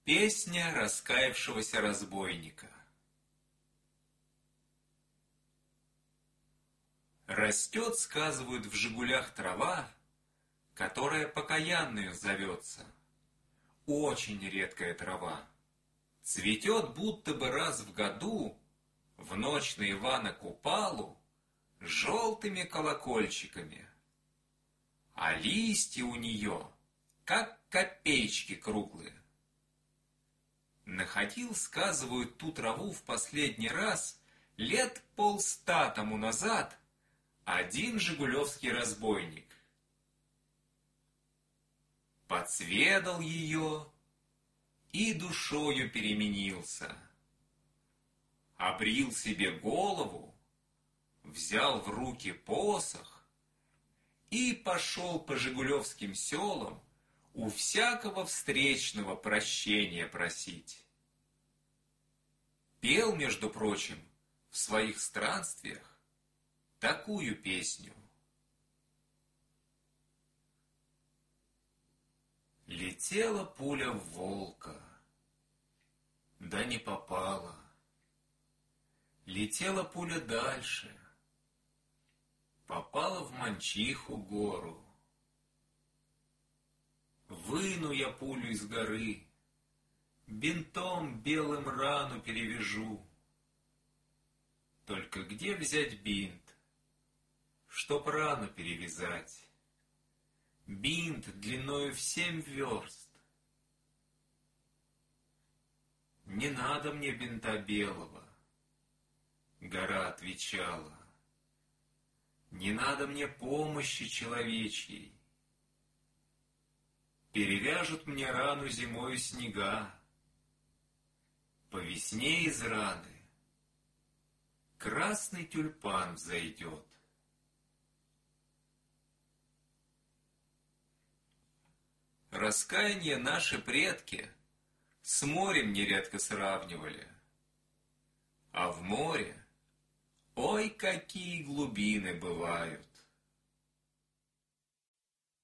Песня раскаявшегося разбойника. Растет, сказывают, в «Жигулях» трава, которая покаянную зовется. Очень редкая трава. Цветет будто бы раз в году, в ночь на Ивана Купалу, желтыми колокольчиками. А листья у нее, как копеечки круглые. Находил, сказывают, ту траву в последний раз лет 100 тому назад один жигулевский разбойник. Подсведал ее и душою переменился. Обрил себе голову, взял в руки посох и пошел по жигулевским селам у всякого встречного прощения просить. Пел, между прочим, в своих странствиях такую песню. Летела пуля в волка, да не попала. Летела пуля дальше, попала в Манчиху гору. Выну я пулю из горы, бинтом белым рану перевяжу. Только где взять бинт, чтоб рану перевязать? Бинт длиною в 7 верст. Не надо мне бинта белого, гора отвечала. Не надо мне помощи человечьей. Перевяжут мне рану зимою снега. По весне из раны красный тюльпан взойдет. Раскаяние наши предки с морем нередко сравнивали. А в море, ой, какие глубины бывают!